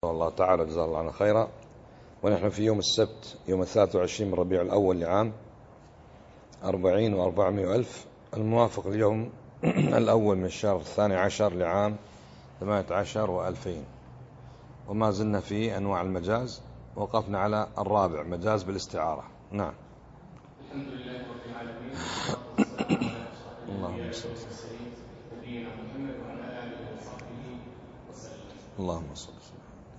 الله تعالى جزاه الله عنا خيرا. ونحن في يوم السبت يوم 23 من ربيع الأول لعام 40 و400 ألف، الموافق اليوم الأول من الشهر 12 لعام 18 و2000. وما زلنا في أنواع المجاز، وقفنا على الرابع مجاز بالاستعارة. نعم. الحمد لله رب العالمين، والصلاة والسلام على أشرف الأنبياء والمرسلين نبينا محمد وعلى آله وصحبه وسلم. اللهم صل وسلم.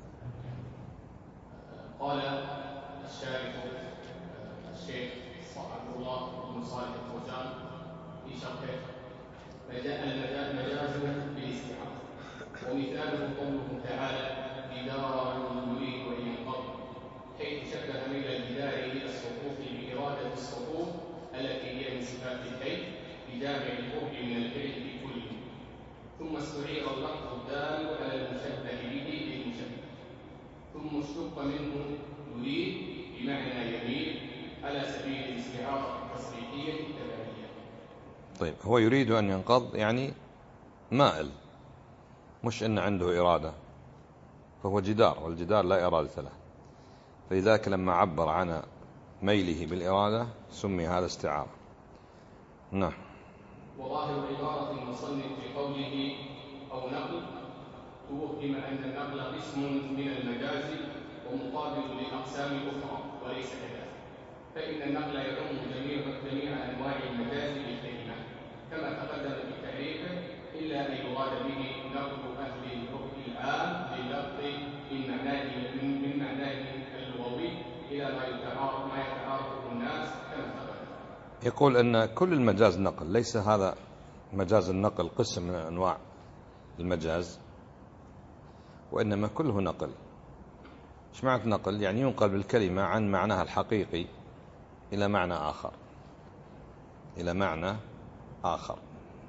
قال الشارح الشيخ عبد الله بن صالح الفوزان في شرحه: المجاز بالاستعارة، ومثاله قوله تعالى: جدار يريد أن ينقض، حيث شبه ميل الجدار إلى السقوط بإرادة السقوط التي هي من صفات الكيف بجامع القرب من الفعل في كله. ثم استعير اللفظ الدال على المشبه به للمشبه، ثم اشتق منه يريد بمعنى يميل على سبيل الاستعارة التصريحية التبعية. طيب، هو يريد أن ينقض يعني مائل، مش إن عنده إرادة، فهو جدار، والجدار لا إرادة له، فلذلك لما عبر عن ميله بالإرادة سمي هذا استعارة. نعم. وظاهر عبارة المصنف في قوله أو نقل توهم أن النقل قسم من المجاز ومقابل للأقسام الأخرى، وليس كذلك، فإن النقل يعم جميع أنواع المجاز بالكلمة كما تقدم في تعريفه، إلا أن يراد به نقل أهل الحكم العام لللفظ من معناه اللغوي إلى ما يتعارفه الناس كما تقدم. يقول أن كل المجاز نقل، ليس هذا مجاز النقل قسم من أنواع المجاز، وإنما كله نقل. إيش معنى نقل؟ يعني ينقل بالكلمة عن معناها الحقيقي إلى معنى آخر، إلى معنى آخر.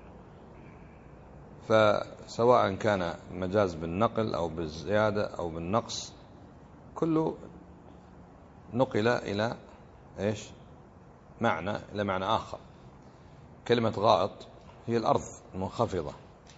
فسواء كان مجاز بالنقل أو بالزيادة أو بالنقص، كله نقل إلى إيش؟ معنى، إلى معنى آخر. كلمة غائط هي الأرض المنخفضة،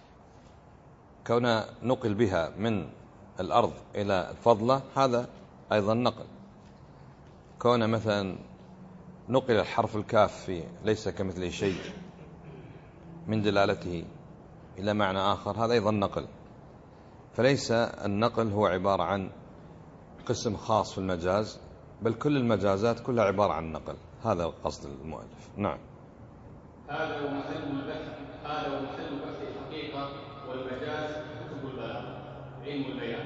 كون نقل بها من الأرض إلى الفضلة هذا أيضا نقل. كون مثلا نقل الحرف الكاف في ليس كمثله شيء من دلالته إلى معنى آخر، هذا أيضا نقل. فليس النقل هو عبارة عن قسم خاص في المجاز، بل كل المجازات كلها عبارة عن نقل. هذا قصد المؤلف. نعم. هذا ومحل بحث الحقيقة والمجاز كتب البلاغة علم البيان،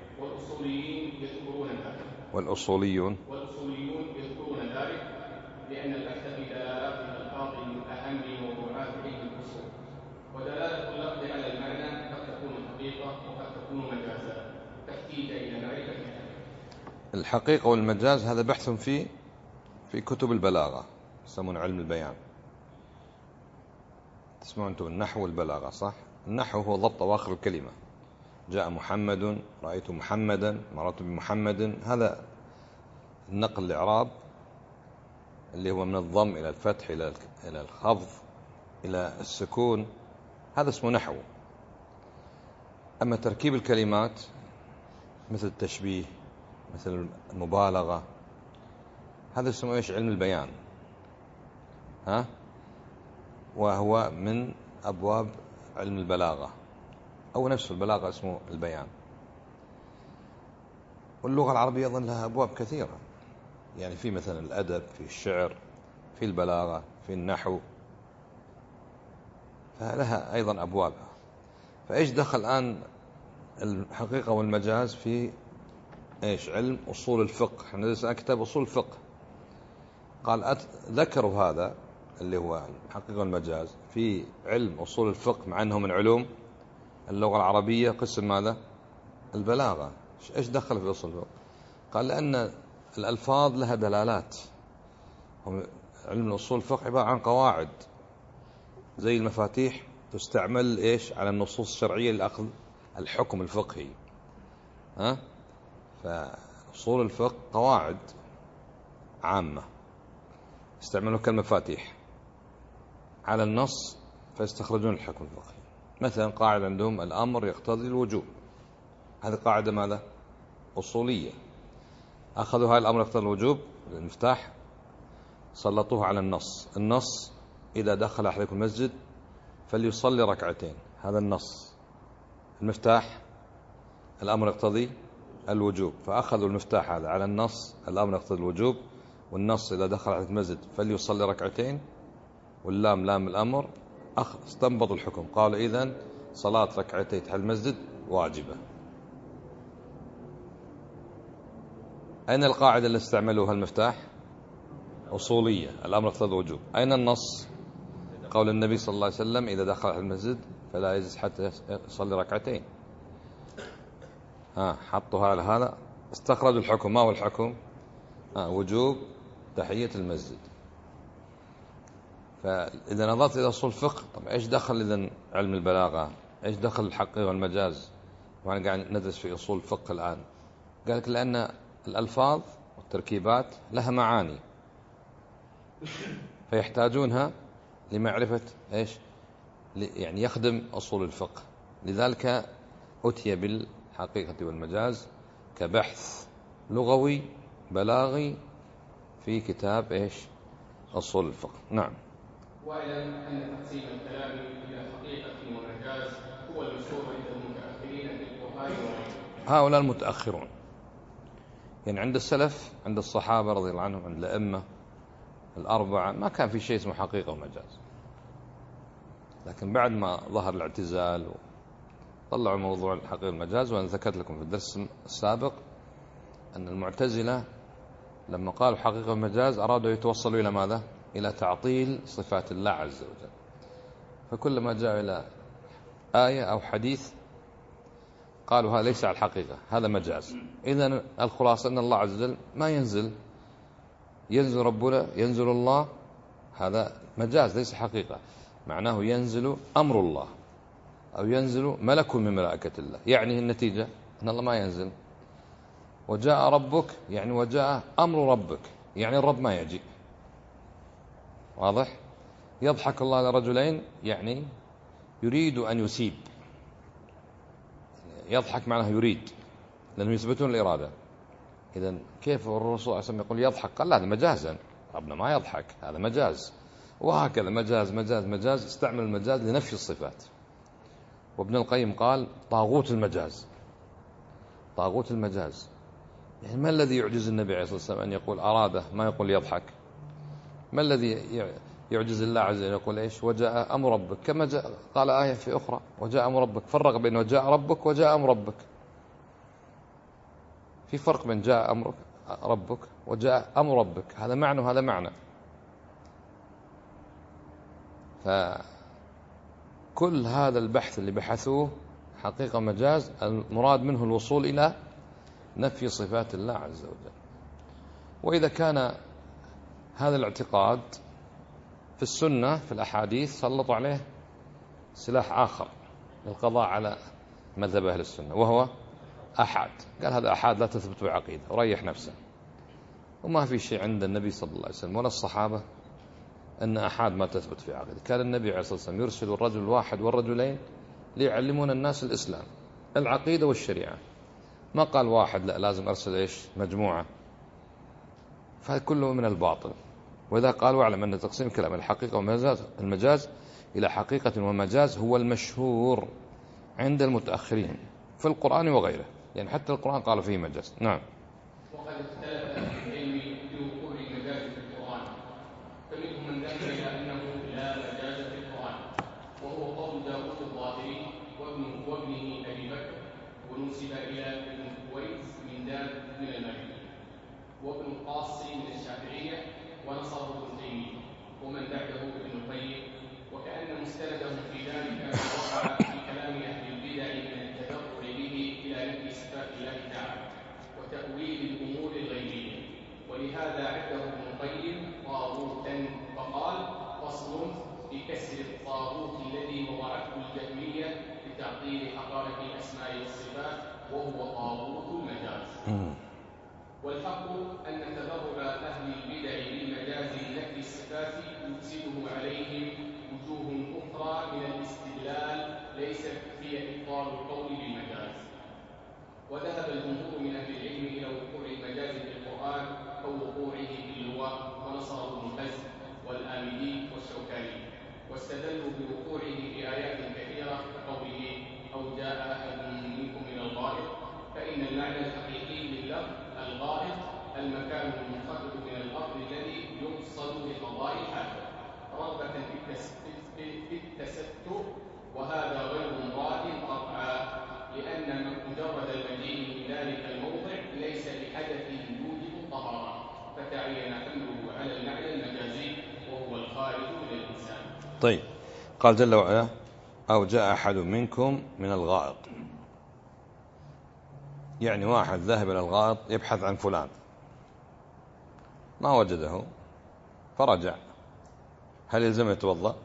والأصوليون يذكرون ذلك لأن البحث في دلالات الألفاظ من أهم موضوعات علم الأصول، ودلالة اللفظ على المعنى قد تكون حقيقة وقد تكون مجازا، تحتاج إلى معرفة الحقيقة والمجاز. هذا بحث في كتب البلاغة، يسمون علم البيان. تسمعون أنتم النحو والبلاغة، صح؟ النحو هو ضبط أواخر الكلمة، جاء محمد، رأيت محمدا، مررت بمحمد. هذا النقل الإعراب اللي هو من الضم إلى الفتح إلى الخفض إلى السكون، هذا اسمه نحو. أما تركيب الكلمات مثل التشبيه، مثل المبالغة، هذا اسمه إيش؟ علم البيان. وهو من أبواب علم البلاغة، أو نفس البلاغة اسمه البيان. واللغة العربية أيضا لها أبواب كثيرة، يعني في مثلا الأدب، في الشعر، في البلاغة، في النحو، فلها أيضا أبوابها. فإيش دخل الآن الحقيقة والمجاز في إيش؟ علم أصول الفقه. احنا ندرس كتاب أصول الفقه، قال ذكروا هذا اللي هو الحقيقة والمجاز في علم أصول الفقه، مع أنه من علوم اللغة العربية قسم ماذا؟ البلاغة. إيش دخل في أصول الفقه؟ قال لأن الألفاظ لها دلالات. علم الأصول الفقه عبارة عن قواعد زي المفاتيح تستعمل إيش؟ على النصوص الشرعية لأخذ الحكم الفقهي. فأصول الفقه قواعد عامة يستعملون كالمفاتيح على النص فيستخرجون الحكم الفقهي. مثلا قاعدة عندهم الأمر يقتضي الوجوب، هذه قاعدة ماذا؟ أصولية. أخذوا هاي الأمر يقتضي الوجوب، المفتاح سلطوه على النص إذا دخل أحدكم المسجد فليصلي ركعتين، هذا النص. المفتاح الأمر يقتضي الوجوب، فأخذوا المفتاح هذا على النص، الأمر يقتضي الوجوب، والنص إذا دخل أحدكم المسجد فليصلي ركعتين، واللام لام الأمر، استنبطوا الحكم، قالوا إذن صلاة ركعتي تحت المسجد واجبة. أين القاعدة اللي استعملوها المفتاح؟ أصولية، الأمر يقتضي الوجوب. أين النص؟ قول النبي صلى الله عليه وسلم إذا دخل المسجد فلا يجلس حتى يصلي ركعتين. حطوا على هذا، استخرجوا الحكم. ما هو الحكم؟ وجوب تحية المسجد. فإذا نظرت إلى أصول الفقه، طب إيش دخل إذن علم البلاغة؟ إيش دخل الحقيقة والمجاز وأنا قاعد ندرس في أصول الفقه الآن؟ قال لك لأن الألفاظ والتركيبات لها معاني، فيحتاجونها لمعرفة إيش، يعني يخدم أصول الفقه. لذلك أتي بالحقيقة والمجاز كبحث لغوي بلاغي في كتاب إيش، أصول الفقه. نعم. واعلم أن تقسيم الكلام إلى حقيقة ومجاز هو المشهور عند المتأخرين في القرآن وغيره. هؤلاء المتأخرون، يعني عند السلف، عند الصحابة رضي الله عنهم، عند الأئمة الأربعة، ما كان في شيء اسمه حقيقة ومجاز. لكن بعد ما ظهر الاعتزال طلعوا موضوع الحقيقة والمجاز. وأنا ذكرت لكم في الدرس السابق أن المعتزلة لما قالوا حقيقة والمجاز أرادوا يتوصلوا إلى ماذا؟ إلى تعطيل صفات الله عز وجل. فكلما جاء إلى آية أو حديث قالوا هذا ليس على الحقيقة، هذا مجاز. إذن الخلاصة أن الله عز وجل ما ينزل، ينزل ربنا، ينزل الله، هذا مجاز ليس حقيقة. معناه ينزل أمر الله أو ينزل ملك من ملائكة الله، يعني النتيجة أن الله ما ينزل. وجاء ربك يعني وجاء أمر ربك، يعني الرب ما يجي. واضح؟ يضحك الله على رجلين، يعني يريد أن يسيب. يضحك معناه يريد، لأنهم يثبتون الإرادة. إذن كيف الرسول صلى الله عليه وسلم يقول يضحك؟ قال لا، هذا مجازا، ربنا ما يضحك، هذا مجاز. وهكذا مجاز مجاز مجاز، استعمل المجاز لنفي الصفات. وابن القيم قال طاغوت المجاز، طاغوت المجاز. يعني ما الذي يعجز النبي عليه الصلاة والسلام أن يقول أراده، ما يقول يضحك؟ ما الذي يعجز الله عز وجل يقول إيش؟ وجاء أمر ربك، كما قال آية في أخرى وجاء أمر ربك. فرق بين وجاء ربك وجاء أمر ربك، في فرق بين جاء أمر ربك وجاء أمر ربك، هذا معنى وهذا معنى. فكل هذا البحث اللي بحثوه حقيقة مجاز، المراد منه الوصول إلى نفي صفات الله عز وجل. وإذا كان هذا الاعتقاد في السنة في الأحاديث، سلطوا عليه سلاح آخر للقضاء على مذهب أهل السنة، وهو أحاد. قال هذا أحاد لا تثبت بعقيدة، وريح نفسه. وما في شيء عند النبي صلى الله عليه وسلم ولا الصحابة أن أحاد ما تثبت في عقيدة. كان النبي عليه الصلاة والسلام يرسل الرجل الواحد والرجلين ليعلمون الناس الإسلام، العقيدة والشريعة. ما قال واحد، لا، لازم أرسل إيش، مجموعة. فكله من الباطل. وإذا قال واعلم أن تقسيم كلام الحقيقة والمجاز إلى حقيقة ومجاز هو المشهور عند المتأخرين في القرآن وغيره، يعني حتى القرآن قال فيه مجاز. نعم. وقد اختلف أهل العلم في وقوع المجاز في القرآن، فمنهم من ذهب إلى أنه لا مجاز في القرآن، وهو قول داود الظاهري وابنه أبي بكر، ونسب إلى ابن كويس من دان من المالكية، وابن القاسي من الشافعية، ونصره ابن تيمية، ومن بعده ابن القيم. وكأن مستندهم في ذلك وقع في كلام أهل البدع من التذرع به إلى نفي صفات الله تعالى وتأويل الأمور الغيبية. ولهذا عده ابن القيم طاغوتا، فقال فصل في كسر الطاغوت الذي وضعته الجهمية لتعطيل حقائق الأسماء والصفات، وهو طاغوت المجاز. والحق أن تذرع أهل البدع بالمجاز لنفي الصفات يفسده عليهم وجوه أخرى من الاستدلال ليست هي إبطال القول بالمجاز. وذهب الجمهور من أهل العلم المكان المنخفض من الأرض الذي يقصد لقضاء الحاجة رغبة في التستر، وهذا غير مراد قطعا، لأن مجرد المجيء من ذلك الموضع ليس بحدث يوجب الطهارة، فتعين حمله على المعنى المجازي وهو الخارج من الإنسان. طيب، قال جل وعلا: أو جاء أحد منكم من الغائط، يعني واحد ذهب إلى الغائط يبحث عن فلان ما وجده فرجع، هل يلزم يتوضأ؟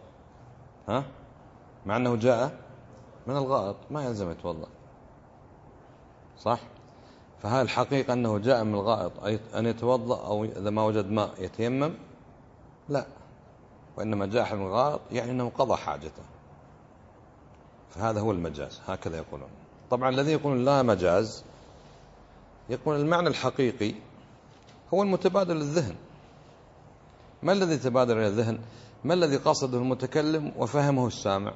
مع أنه جاء من الغائط ما يلزم يتوضأ، صح؟ فهل الحقيقة أنه جاء من الغائط أي أن يتوضأ، أو إذا ما وجد ماء يتيمم؟ لا، وإنما جاء من الغائط يعني أنه قضى حاجته، فهذا هو المجاز، هكذا يقولون. طبعا الذي يقولون لا مجاز يقول المعنى الحقيقي هو المتبادل للذهن. ما الذي تبادل إلى الذهن؟ ما الذي قصده المتكلم وفهمه السامع؟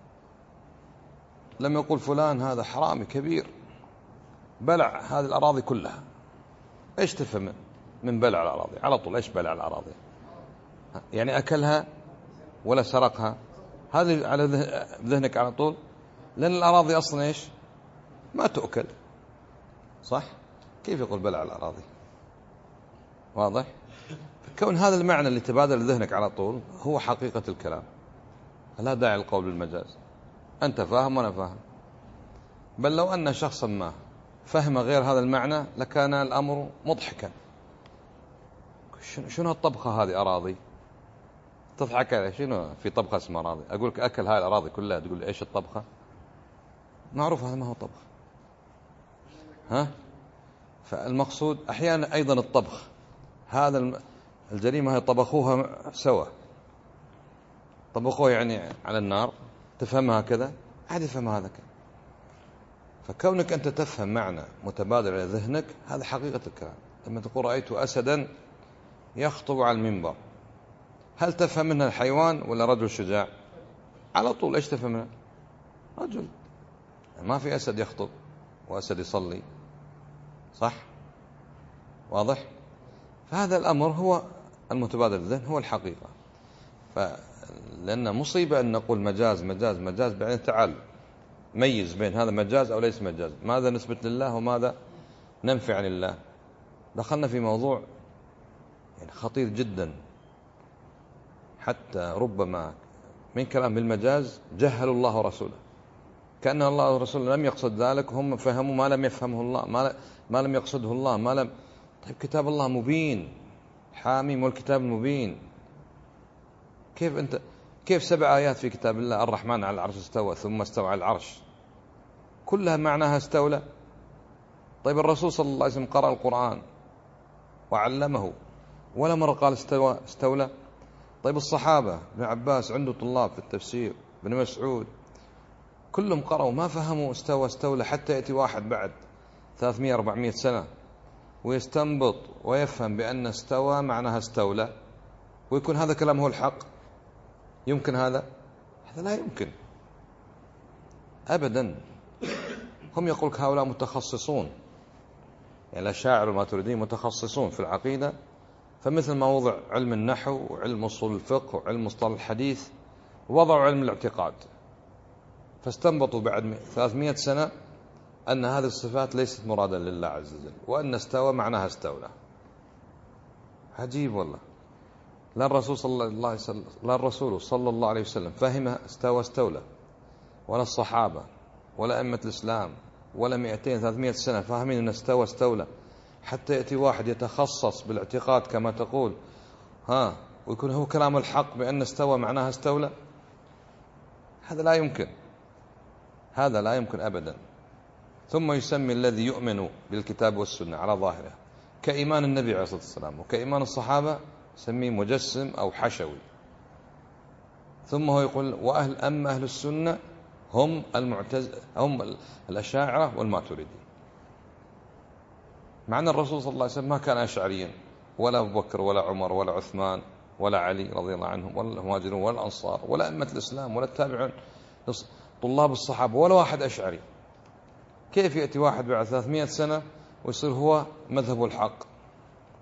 لما يقول فلان هذا حرامي كبير بلع هذه الأراضي كلها، إيش تفهم من بلع الأراضي؟ على طول إيش بلع الأراضي؟ يعني أكلها ولا سرقها؟ هذه على ذهنك على طول، لأن الأراضي أصلا إيش؟ ما تؤكل، صح؟ كيف يقول بلع الأراضي؟ واضح؟ فكون هذا المعنى اللي تبادل ذهنك على طول هو حقيقة الكلام، لا داعي القول بالمجاز. أنت فاهم وأنا فاهم، بل لو أن شخصا ما فهم غير هذا المعنى لكان الأمر مضحكا. شنو الطبخة هذه أراضي؟ تضحك علي، شنو في طبخة اسمها أراضي؟ أقول لك أكل هاي الأراضي كلها، تقول لي إيش الطبخة؟ معروف هذا ما هو طبخ. فالمقصود أحيانا أيضا الطبخ، هذا الجريمة هي طبخوها سوا، طبخوها يعني على النار، تفهمها كذا أحد يفهمها هذا كذا. فكونك أنت تفهم معنى متبادل إلى ذهنك هذا حقيقة الكلام. لما تقول رأيت أسدا يخطب على المنبر، هل تفهم منها الحيوان ولا رجل شجاع؟ على طول إيش تفهم منها؟ رجل، ما في أسد يخطب وأسد يصلي، صح؟ واضح؟ فهذا الأمر هو المتبادل الذهن، هو الحقيقة. لأن مصيبة أن نقول مجاز مجاز مجاز، بعدين تعال ميز بين هذا مجاز أو ليس مجاز، ماذا نثبت لله وماذا ننفي عن الله. دخلنا في موضوع يعني خطير جدا، حتى ربما من كلام بالمجاز جهلوا الله ورسوله، كأن الله ورسوله لم يقصد ذلك، هم فهموا ما لم يفهمه الله، ما لم يقصده الله، ما لم. طيب كتاب الله مبين حاميم والكتاب المبين، كيف 7 آيات في كتاب الله الرحمن على العرش استوى ثم استوى على العرش كلها معناها استولى؟ طيب الرسول صلى الله عليه وسلم قرأ القرآن وعلمه ولا مرة قال استولى؟ طيب الصحابة، ابن عباس عنده طلاب في التفسير، ابن مسعود، كلهم قرأوا ما فهموا استولى، حتى يأتي واحد بعد 300-400 سنة ويستنبط ويفهم بأن استوى معناها استولى، ويكون هذا كلام هو الحق. يمكن هذا لا يمكن أبدا. هم يقولك هؤلاء متخصصون، يعني الأشاعرة والماتريديين متخصصون في العقيدة، فمثل ما وضع علم النحو وعلم أصول الفقه وعلم مصطلح الحديث وضعوا علم الاعتقاد، فاستنبطوا بعد 300 سنة أن هذه الصفات ليست مرادا لله عز وجل، وأن استوى معناها استولى. عجيب والله. لا الرسول صلى الله عليه وسلم فهم استولى، ولا الصحابة ولا أئمة الإسلام ولا 200-300 سنة فاهمين أن استولى، حتى يأتي واحد يتخصص بالاعتقاد كما تقول ويكون هو كلام الحق بأن استوى معناها استولى. هذا لا يمكن، هذا لا يمكن أبدا. ثم يسمي الذي يؤمن بالكتاب والسنة على ظاهره كإيمان النبي عليه الصلاة والسلام وكإيمان الصحابة، سميه مجسم أو حشوي. ثم هو يقول أما أهل السنة هم هم الأشاعرة والماتريدي، مع أن الرسول صلى الله عليه وسلم ما كان أشعريا، ولا أبو بكر ولا عمر ولا عثمان ولا علي رضي الله عنهم ولا المهاجرون ولا الأنصار ولا أئمة الإسلام ولا التابعون طلاب الصحابة ولا واحد أشعري. كيف يأتي واحد بعد 300 سنة ويصير هو مذهب الحق؟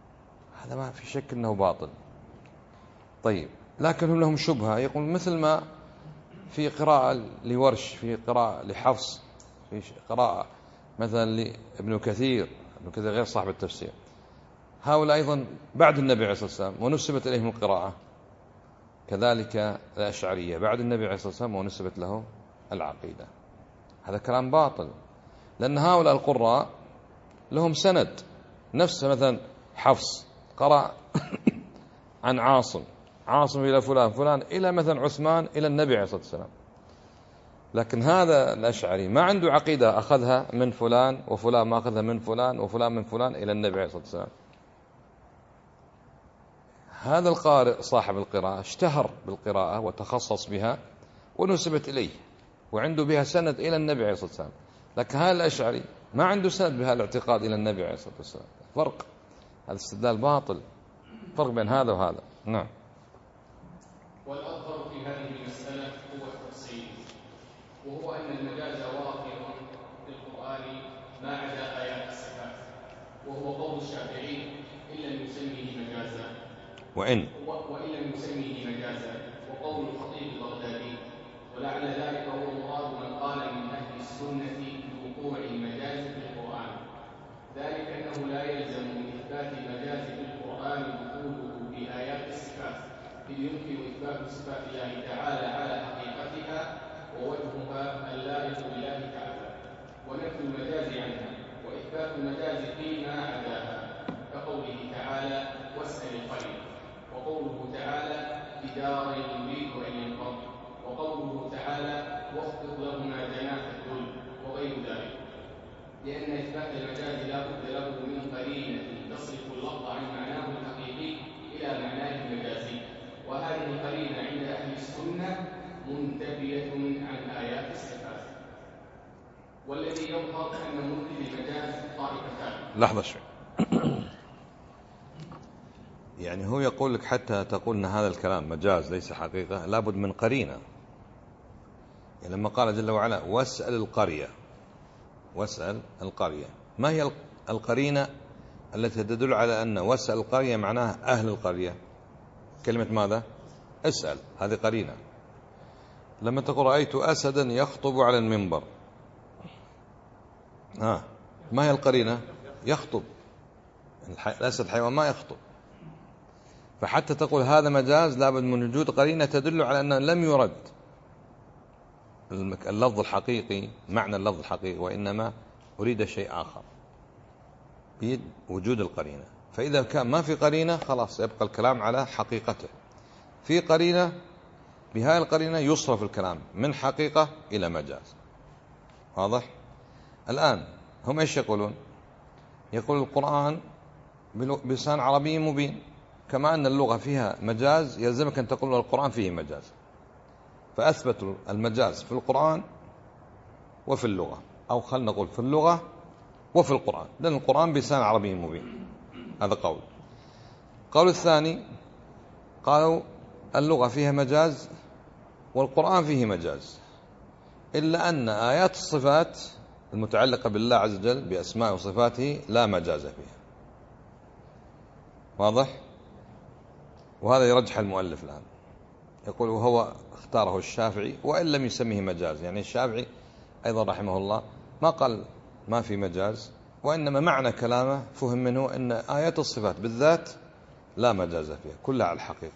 هذا ما في شك أنه باطل. طيب لكن هم لهم شبهة، يقول مثل ما في قراءة لورش، في قراءة لحفص، في قراءة مثلا لابن كثير، ابن كثير غير صاحب التفسير، هؤلاء أيضا بعد النبي عليه الصلاة والسلام ونسبت إليهم القراءة. كذلك الأشعرية بعد النبي عليه الصلاة والسلام ونسبت له العقيدة. هذا كلام باطل، لأن هؤلاء القراء لهم سند، نفس مثلا حفص قرأ عن عاصم إلى فلان فلان إلى مثلا عثمان إلى النبي عليه الصلاة والسلام. لكن هذا الأشعري ما عنده عقيدة أخذها من فلان وفلان ما أخذها من فلان وفلان من فلان إلى النبي عليه الصلاة والسلام. هذا القارئ صاحب القراءة اشتهر بالقراءة وتخصص بها ونسبت إليه وعنده بها سند إلى النبي عليه الصلاة والسلام. لكن هذا الأشعري ما عنده سند بها الاعتقاد إلى النبي عليه الصلاة والسلام. فرق، هذا استدلال باطل، فرق بين هذا وهذا. نعم. والأظهر في هذه المسألة هو التفصيل، وهو أن المجاز واقع في القرآن ما عدا آيات الصفات، وهو قول الشافعي إن لم يسميه مجازا، وإن لم يسميه مجازا، وقول الخطيب البغدادي. ولعل ذلك هو مراد من قال من أهل السنة بوقوع المجاز في القرآن، ذلك أنه لا يلزم من إثبات المجاز في القرآن دخوله بآيات الصفات، إذ يمكن إثبات صفات الله تعالى على حقيقتها ووجهها اللائق بالله تعالى، ونفي المجاز عنها وإثبات المجاز فيما عداها، كقوله تعالى واسأل القرية، وقوله تعالى بدار يريد أن ينقض، وقوله تعالى واخفض لهما جناح الذل، وغير ذلك، لأن إثبات المجاز لا بد له من قرينة تصرف اللفظ عن معناه الحقيقي إلى معناه المجازي، وهذه القرينة عند أهل السنة منتفية عن آيات الصفات. والذي يظهر أن منفي المجاز طائفتان. لحظة شوي. يعني هو يقول لك حتى تقول أن هذا الكلام مجاز ليس حقيقة لابد من قرينة. يعني لما قال جل وعلا واسأل القرية، واسأل القرية، ما هي القرينة التي تدل على أن واسأل القرية معناها أهل القرية؟ كلمة ماذا؟ اسأل، هذه قرينة. لما تقول رأيت أسدا يخطب على المنبر، ما هي القرينة؟ يخطب. الأسد حيوان ما يخطب. فحتى تقول هذا مجاز لابد من وجود قرينة تدل على أنه لم يرد اللفظ الحقيقي، معنى اللفظ الحقيقي، وإنما أريد شيء آخر بوجود القرينة. فإذا كان ما في قرينة خلاص يبقى الكلام على حقيقته. في قرينة، بهاي القرينة يصرف الكلام من حقيقة إلى مجاز. واضح؟ الآن هم إيش يقولون؟ يقول القرآن بلسان عربي مبين، كما أن اللغة فيها مجاز يلزمك أن تقول القرآن فيه مجاز، فأثبتوا المجاز في القرآن وفي اللغة، أو خلنا نقول في اللغة وفي القرآن، لأن القرآن بلسان عربي مبين. هذا قول. قول الثاني قالوا اللغة فيها مجاز والقرآن فيه مجاز، إلا أن آيات الصفات المتعلقة بالله عز وجل بأسماء وصفاته لا مجاز فيها. واضح؟ وهذا يرجح المؤلف الآن، يقول وهو اختاره الشافعي وإن لم يسميه مجاز. يعني الشافعي أيضا رحمه الله ما قال ما في مجاز، وإنما معنى كلامه فهم منه أن آيات الصفات بالذات لا مجاز فيها، كلها على الحقيقة.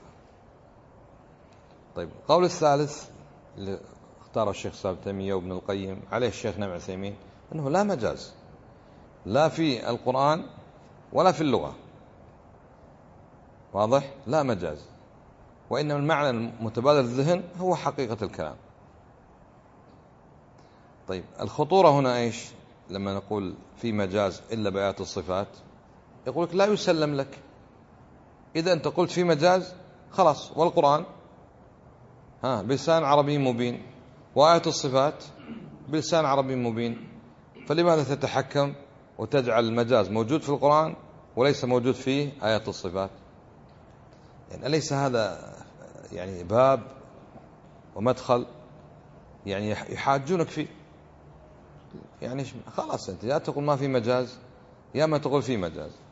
طيب القول الثالث اللي اختاره الشيخ صالح تيمية وابن القيم عليه الشيخ نبع عثيمين أنه لا مجاز لا في القرآن ولا في اللغة. واضح؟ لا مجاز، وإنما المعنى المتبادل الذهن هو حقيقة الكلام. طيب الخطورة هنا إيش؟ لما نقول في مجاز إلا بآيات الصفات، يقول لك لا يسلم لك. إذا أنت قلت في مجاز خلاص، والقرآن بلسان عربي مبين وآيات الصفات بلسان عربي مبين، فلماذا تتحكم وتجعل المجاز موجود في القرآن وليس موجود في آيات الصفات؟ يعني أليس هذا يعني باب ومدخل يعني يحاجونك فيه؟ يعني خلاص أنت يا تقول ما في مجاز يا ما تقول في مجاز.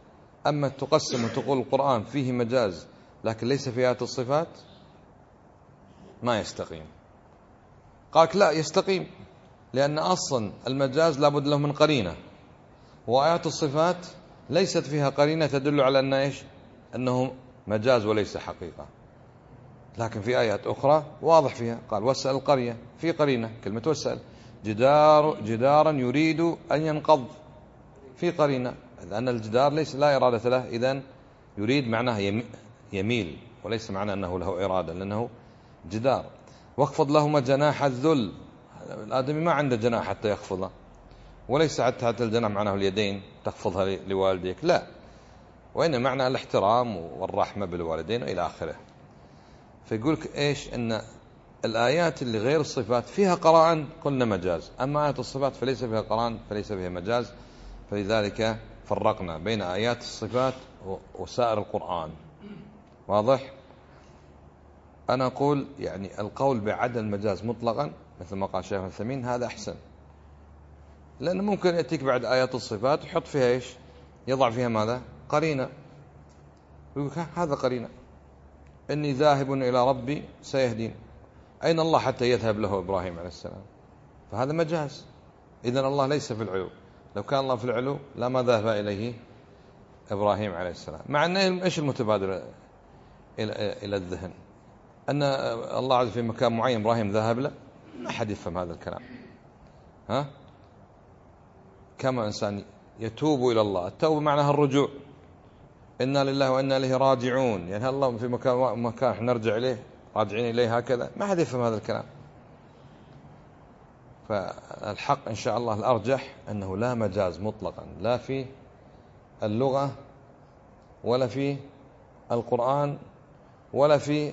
أما تقسم وتقول القرآن فيه مجاز لكن ليس في آيات الصفات ما يستقيم. قالك لا يستقيم، لأن أصلا المجاز لابد له من قرينة، وآيات الصفات ليست فيها قرينة تدل على أن إيش؟ أنه مجاز وليس حقيقة. لكن في آيات أخرى واضح فيها، قال واسأل القرية، في قرينة كلمة واسأل، جدارا يريد أن ينقض، في قرينة، لأن الجدار ليس لا إرادة له، إذن يريد معناه يميل، وليس معناه أنه له إرادة لأنه جدار. واخفض لهما جناح الذل، الآدمي ما عنده جناح حتى يخفضه، وليس حتى الجناح معناه اليدين تخفضها لوالديك، لا، وإن معنى الاحترام والرحمة بالوالدين إلى آخره. فيقولك إيش؟ أن الآيات اللي غير الصفات فيها قرائن قلنا مجاز، أما آيات الصفات فليس فيها قرائن فليس فيها مجاز. فلذلك فرقنا بين آيات الصفات وسائر القرآن. واضح؟ أنا أقول يعني القول بعدم المجاز مطلقا مثل ما قال شيخ الثمين هذا أحسن، لأنه ممكن يأتيك بعد آيات الصفات يحط فيها إيش؟ يضع فيها ماذا؟ قرينة، يقول هذا قرينة، إني ذاهب إلى ربي سيهدين، أين الله حتى يذهب له إبراهيم عليه السلام؟ فهذا مجاز. إذن الله ليس في العلو، لو كان الله في العلو لما ذهب إليه إبراهيم عليه السلام. مع أن إيش المتبادر إلى الذهن؟ أن الله عز في مكان معين إبراهيم ذهب له، ما أحد يفهم هذا الكلام. كما إنسان يتوب إلى الله، التوبة معناها الرجوع، إنا لله وإنا إليه راجعون، يعني الله في مكان احنا نرجع إليه راجعين إليه، هكذا ما حد يفهم هذا الكلام. فالحق إن شاء الله الأرجح أنه لا مجاز مطلقا، لا في اللغة ولا في القرآن ولا في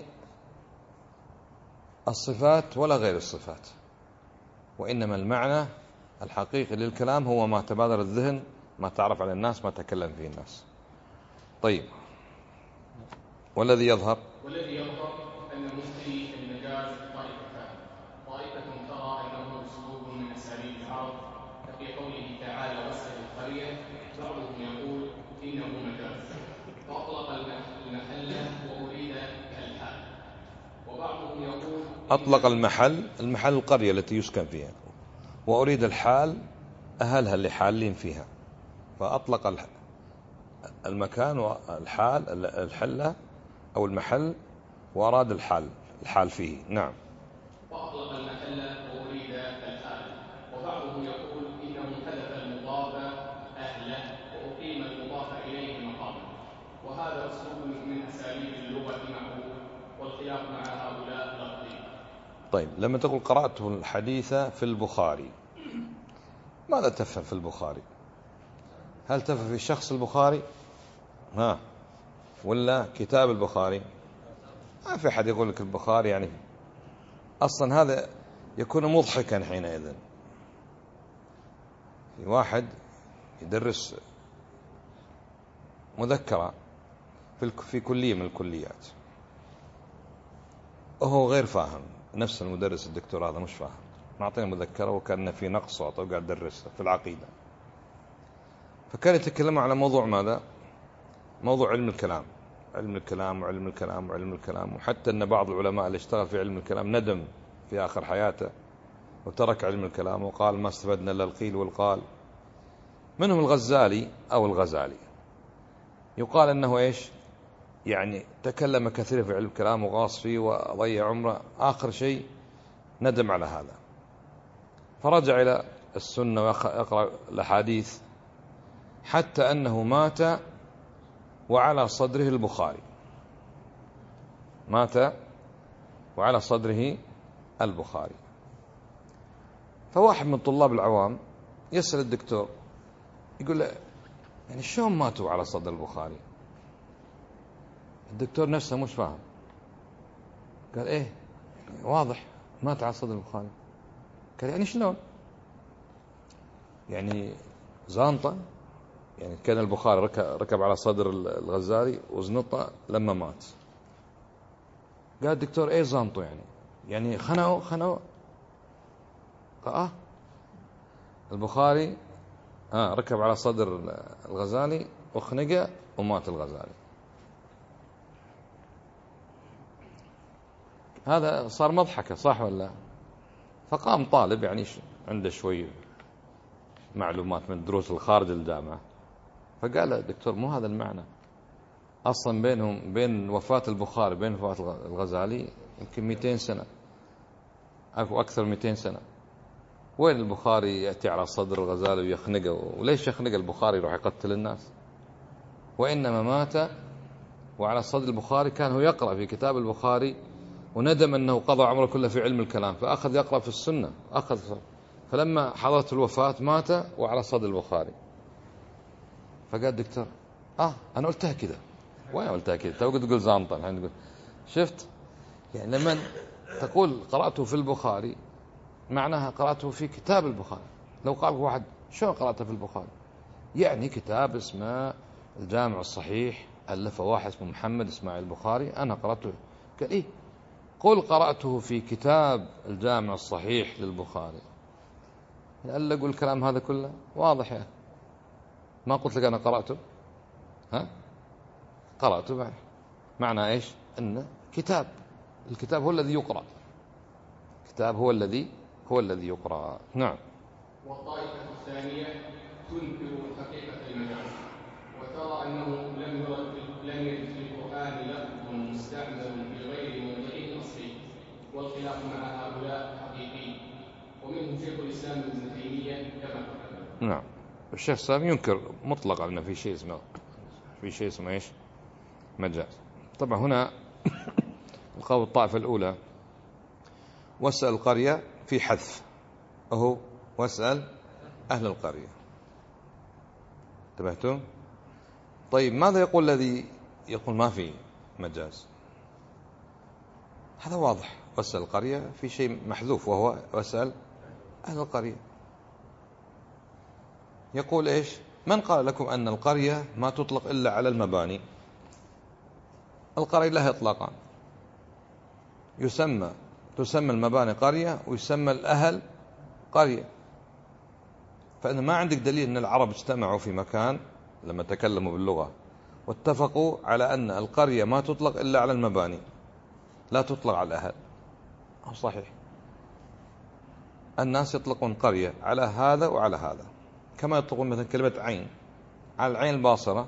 الصفات ولا غير الصفات، وإنما المعنى الحقيقي للكلام هو ما تبادر الذهن، ما تعرف على الناس، ما تكلم فيه الناس. طيب، والذي يظهر أن مفتي المجاز طائفتان، طائفة ترى أنه أسلوب من أساليب العرب كفي قوله تعالى واسأل القرية، بعضهم يقول إنه مجاز فأطلق المحل وأريد الحال، وبعضهم يقول أطلق المحل القرية التي يسكن فيها، وأريد الحال أهلها اللي حالين فيها، فأطلق المكان والحال الحلة أو المحل، وأراد الحال فيه. نعم. وأطلق المحل وأريد الحال، وبعضهم يقول إنه حذف المضاف أهله وأقيم المضاف إليه مقامه، وهذا أسلوب من أساليب اللغة معه، والخلاف مع هؤلاء لفظي. طيب، لما تقول قرأت الحديث في البخاري، ماذا تفهم في البخاري؟ هل تفهم في شخص البخاري ولا كتاب البخاري؟ ما في أحد يقول لك البخاري، يعني أصلا هذا يكون مضحكا حينئذ. في واحد يدرس مذكرة في كلية من الكليات، وهو غير فاهم، نفس المدرس الدكتور هذا مش فاهم، نعطيه مذكرة وكان في نقص وقاعد يدرس في العقيدة، فكان يتكلم على موضوع ماذا؟ موضوع علم الكلام، علم الكلام وعلم الكلام وعلم الكلام، وحتى أن بعض العلماء اللي اشتغل في علم الكلام ندم في آخر حياته وترك علم الكلام وقال ما استفدنا إلا القيل والقال. منهم الغزالي أو الغزالي، يقال أنه إيش؟ يعني تكلم كثير في علم الكلام وغاص فيه وضيع عمره، آخر شيء ندم على هذا، فرجع إلى السنة ويقرأ الأحاديث، حتى أنه مات وعلى صدره البخاري، مات وعلى صدره البخاري. فواحد من طلاب العوام يسأل الدكتور، يقول له يعني شلون ماتوا على صدر البخاري؟ الدكتور نفسه مش فاهم، قال ايه واضح مات على صدر البخاري. قال يعني شلون؟ يعني زانطة، يعني كان البخاري ركب على صدر الغزالي وزنطة لما مات. قال الدكتور ايه زانطه؟ يعني خنقوا. قال البخاري ركب على صدر الغزالي وخنقه ومات الغزالي. هذا صار مضحكة، صح ولا؟ فقام طالب يعني عنده شوي معلومات من دروس الخارج الجامعة، فقال له دكتور مو هذا المعنى، أصلا بين وفاة البخاري بين وفاة الغزالي يمكن 200 سنة أو أكثر 200 سنة. وين البخاري يأتي على صدر الغزالي ويخنقه؟ وليش يخنق البخاري يروح يقتل الناس؟ وإنما مات وعلى صدر البخاري كان هو يقرأ في كتاب البخاري، وندم أنه قضى عمره كله في علم الكلام، فأخذ يقرأ في السنة، فلما حضرت الوفاة مات وعلى صدر البخاري. فقال دكتور أنا قلتها كذا. وين قلتها كذا؟ تو تقول زانطة الحين تقول. شفت يعني لما تقول قرأته في البخاري معناها قرأته في كتاب البخاري. لو قال واحد شو قرأته في البخاري؟ يعني كتاب اسمه الجامع الصحيح ألفه واحد اسمه محمد إسماعيل البخاري، أنا قرأته. قال إيه؟ قل قرأته في كتاب الجامع الصحيح للبخاري. قال له قول الكلام هذا كله واضح يا ما قلت لك أنا قرأته؟ قرأته بعد معنى إيش؟ أن كتاب، الكتاب هو الذي يقرأ، الكتاب هو الذي يقرأ. نعم. والطائفة الثانية تنكر حقيقة المجاز وترى أنه لم يرد في القرآن لفظ مستعمل في غير موضعه الأصلي، والخلاف مع هؤلاء حقيقي، ومنهم شيخ الإسلام ابن تيمية كما تقدم. نعم. الشيخ الإسلام ينكر مطلقا أن في شيء اسمه إيش؟ مجاز. طبعا هنا القول الطائفة الأولى واسأل القرية في حذف، أهو واسأل أهل القرية. انتبهتم؟ طيب ماذا يقول الذي يقول ما في مجاز؟ هذا واضح، واسأل القرية في شيء محذوف وهو واسأل أهل القرية. يقول إيش؟ من قال لكم أن القرية ما تطلق إلا على المباني؟ القرية لها إطلاقان، تسمى المباني قرية ويسمى الأهل قرية. فإن ما عندك دليل أن العرب اجتمعوا في مكان لما تكلموا باللغة واتفقوا على أن القرية ما تطلق إلا على المباني، لا تطلق على الأهل. صحيح، الناس يطلقون قرية على هذا وعلى هذا، كما يطلقون مثلا كلمة عين على العين الباصرة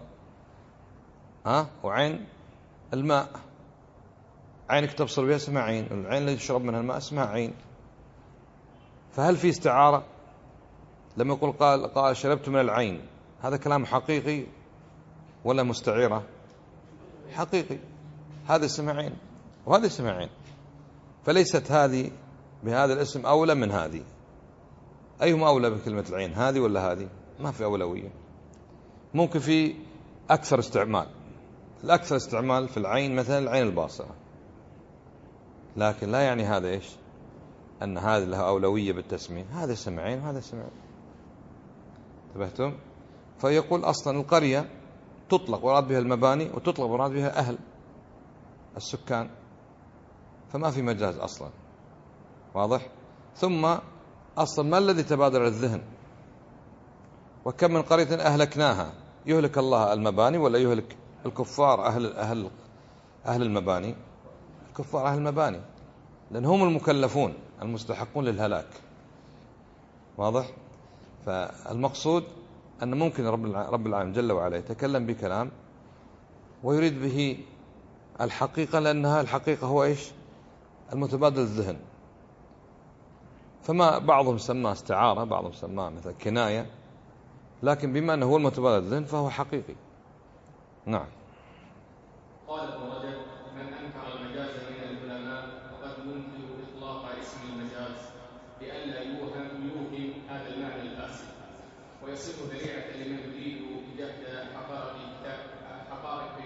وعين الماء. عينك تبصر بها اسمها عين، العين اللي تشرب منها الماء اسمها عين. فهل في استعارة؟ لما يقول قال شربت من العين، هذا كلام حقيقي ولا مستعيرة؟ حقيقي، هذا اسمها عين وهذا اسمها عين، فليست هذه بهذا الاسم أولى من هذه. أيهما أولى بكلمة العين، هذه ولا هذه؟ ما في أولوية. ممكن في أكثر استعمال، الأكثر استعمال في العين مثلا العين الباصرة، لكن لا يعني هذا إيش؟ أن هذه لها أولوية بالتسمية، هذا اسم عين وهذا اسم عين. انتبهتم؟ فيقول أصلا القرية تطلق وراد بها المباني وتطلق وراد بها أهل السكان، فما في مجاز أصلا. واضح؟ ثم أصلا ما الذي تبادر الذهن؟ وكم من قرية أهلكناها، يهلك الله المباني ولا يهلك الكفار أهل المباني؟ الكفار أهل المباني، لأن هم المكلفون المستحقون للهلاك. واضح؟ فالمقصود أن ممكن رب العالمين جل وعلا يتكلم بكلام ويريد به الحقيقة، لأنها الحقيقة هو إيش؟ المتبادل الذهن. فما بعضهم سماه استعارة، بعضهم سماه مثل كناية، لكن بما أنه هو المتبادل الذهن فهو حقيقي. نعم. قال ابن رجب: من أنكر المجاز من العلماء فقد ينكر إطلاق اسم المجاز لئلا يوهم هذا المعنى الفاسد، ويصير ذريعة لمن يريد جهد حقائق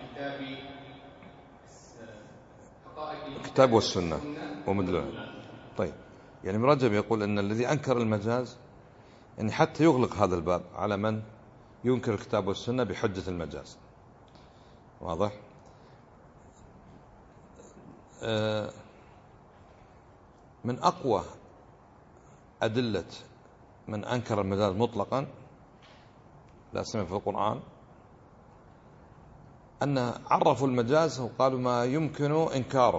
الكتاب والسنة ومدلولها. طيب، يعني ابن رجب يقول أن الذي أنكر المجاز يعني حتى يغلق هذا الباب على من ينكر الكتاب والسنة بحجة المجاز. واضح؟ من أقوى أدلة من أنكر المجاز مطلقا لا سيما في القرآن، أن عرفوا المجاز وقالوا ما يمكن إنكاره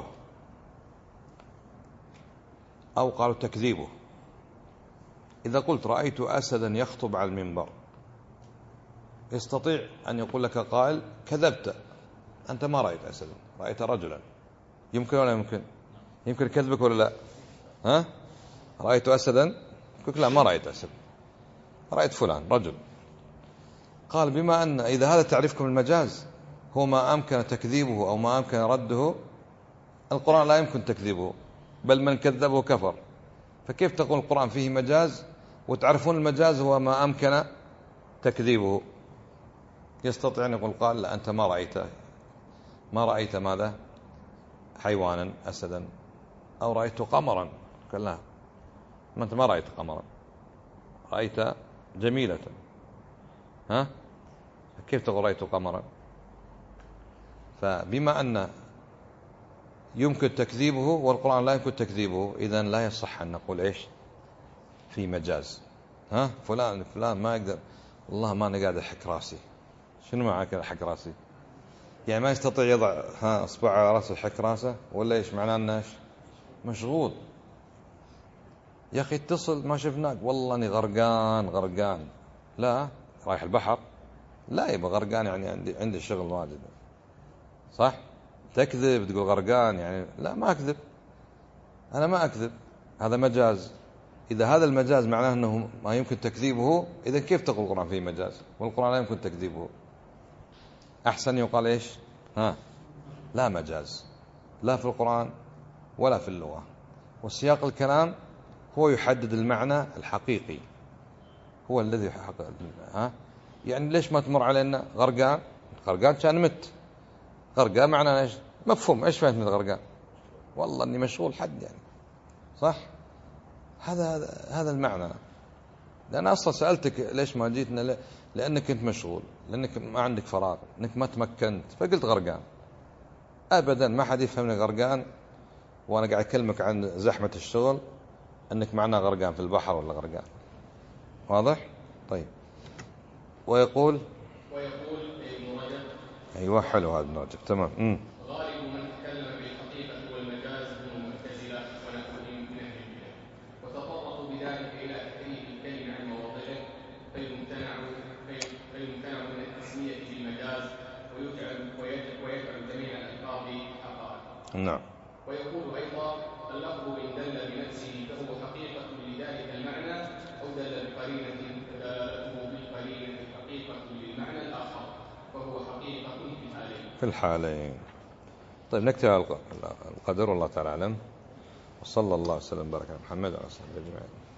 أو قالوا تكذيبه. إذا قلت رأيت أسدا يخطب على المنبر، يستطيع أن يقول لك قائل كذبت، أنت ما رأيت أسدا، رأيت رجلا. يمكن ولا يمكن؟ يمكن كذبك ولا لا؟ ها؟ رأيت أسدا، يقول لا ما رأيت أسد، رأيت فلان رجل. قال بما أن إذا هذا تعريفكم المجاز هو ما أمكن تكذيبه أو ما أمكن رده، القرآن لا يمكن تكذيبه، بل من كذبه كفر. فكيف تقول القرآن فيه مجاز وتعرفون المجاز هو ما أمكن تكذيبه؟ يستطيع أن يقول قال لا أنت ما رأيت ماذا؟ حيوانا أسدا، أو رأيت قمرا. قال لا، ما أنت ما رأيت قمرا، رأيت جميلة. ها؟ كيف تقول رأيت قمرا؟ فبما أن يمكن تكذيبه والقرآن لا يمكن تكذيبه، إذن لا يصح أن نقول إيش في مجاز. ها؟ فلان ما يقدر، والله ما أنا قاعد أحك راسي. شنو معك أحك راسي؟ يعني ما يستطيع يضع أصبع على رأسه يحك راسه، ولا إيش معناه أنه مشغول؟ يا أخي اتصل ما شفناك، والله أني غرقان. لا، رايح البحر، لا يبقى غرقان يعني عندي شغل واجد، صح؟ تكذب تقول غرقان يعني لا، ما أكذب، أنا ما أكذب، هذا مجاز. إذا هذا المجاز معناه أنه ما يمكن تكذيبه، إذا كيف تقول القرآن فيه مجاز والقرآن لا يمكن تكذيبه؟ أحسن يقال إيش؟ لا مجاز، لا في القرآن ولا في اللغة، والسياق الكلام هو يحدد المعنى الحقيقي، هو الذي يحقق. يعني ليش ما تمر علينا غرقان كان مت، غرقان معناه إيش؟ مفهوم. إيش فهمت من غرقان؟ والله إني مشغول حد يعني، صح؟ هذا المعنى. لأن أصلا سألتك ليش ما جيتنا، لأنك كنت مشغول، لأنك ما عندك فراغ، لأنك ما تمكنت، فقلت غرقان. أبدا ما حد يفهمني غرقان وأنا قاعد أكلمك عن زحمة الشغل أنك معنا غرقان في البحر ولا غرقان. واضح؟ طيب. ويقول ابن رجب، أيوة حلو هذا ابن رجب، تمام. غالب من تكلم بالحقيقة والمجاز هم المعتزلة ونحوهم من أهل البدع، وتطرقوا بذلك إلى تحريف الكلمة عن مواضعه، فيمتنع من التسمية بالمجاز ويجعل جميع الألفاظ حقائق. نعم. ويقول أيضا اللفظ إن دل بنفسه فهو حقيقة لذلك المعنى، أو دل بقرينة فدلالته بالقرينة حقيقة للمعنى الآخر، فهو حقيقة في الحالين. طيب نكتفي القدر، والله تعالى أعلم، وصلى الله وسلم وبارك على محمد وعلى آله وصحبه أجمعين.